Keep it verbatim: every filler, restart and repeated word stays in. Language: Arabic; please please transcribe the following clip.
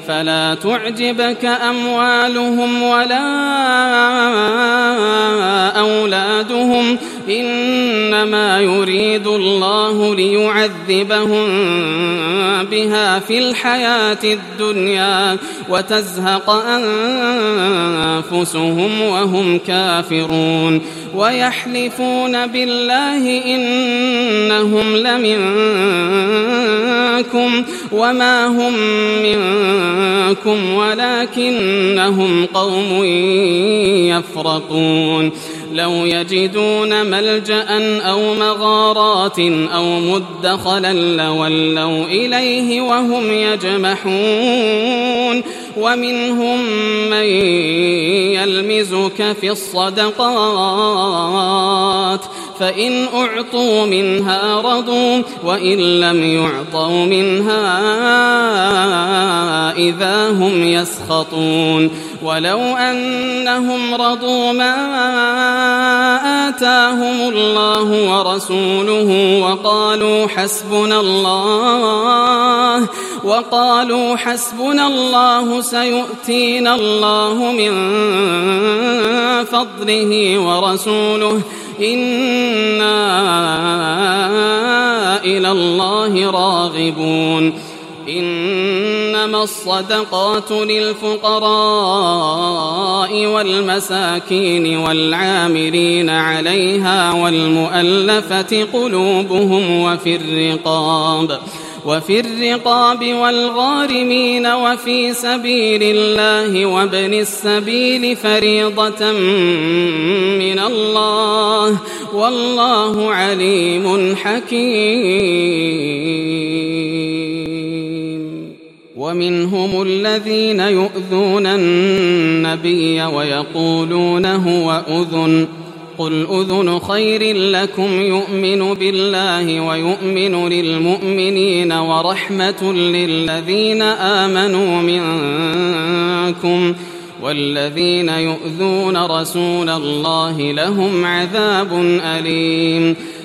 فلا تعجبك أموالهم ولا أولادهم إنما يريد الله ليعذبهم بها في الحياة الدنيا وتزهق أنفسهم وهم كافرون ويحلفون بالله إنهم لمنكم وما هم منكم ولكنهم قوم يفرقون لو يجدون ملجأ أو مغارات أو مدخلا لولوا إليه وهم يجمحون ومنهم من يلمزك في الصدقات فإن أعطوا منها رضوا وإن لم يعطوا منها إذا هم يسخطون ولو أنهم رضوا ما آتاهم الله ورسوله وقالوا حسبنا الله وقالوا حسبنا الله سيؤتينا الله من فضله ورسوله إنا إلى الله راغبون إنما الصدقات للفقراء والمساكين والعاملين عليها والمؤلفة قلوبهم وفي الرقاب وفي الرقاب والغارمين وفي سبيل الله وابن السبيل فريضة من الله والله عليم حكيم. ومنهم الذين يؤذون النبي ويقولون هو أذن قل أذن خير لكم يؤمن بالله ويؤمن للمؤمنين ورحمة للذين آمنوا منكم والذين يؤذون رسول الله لهم عذاب أليم.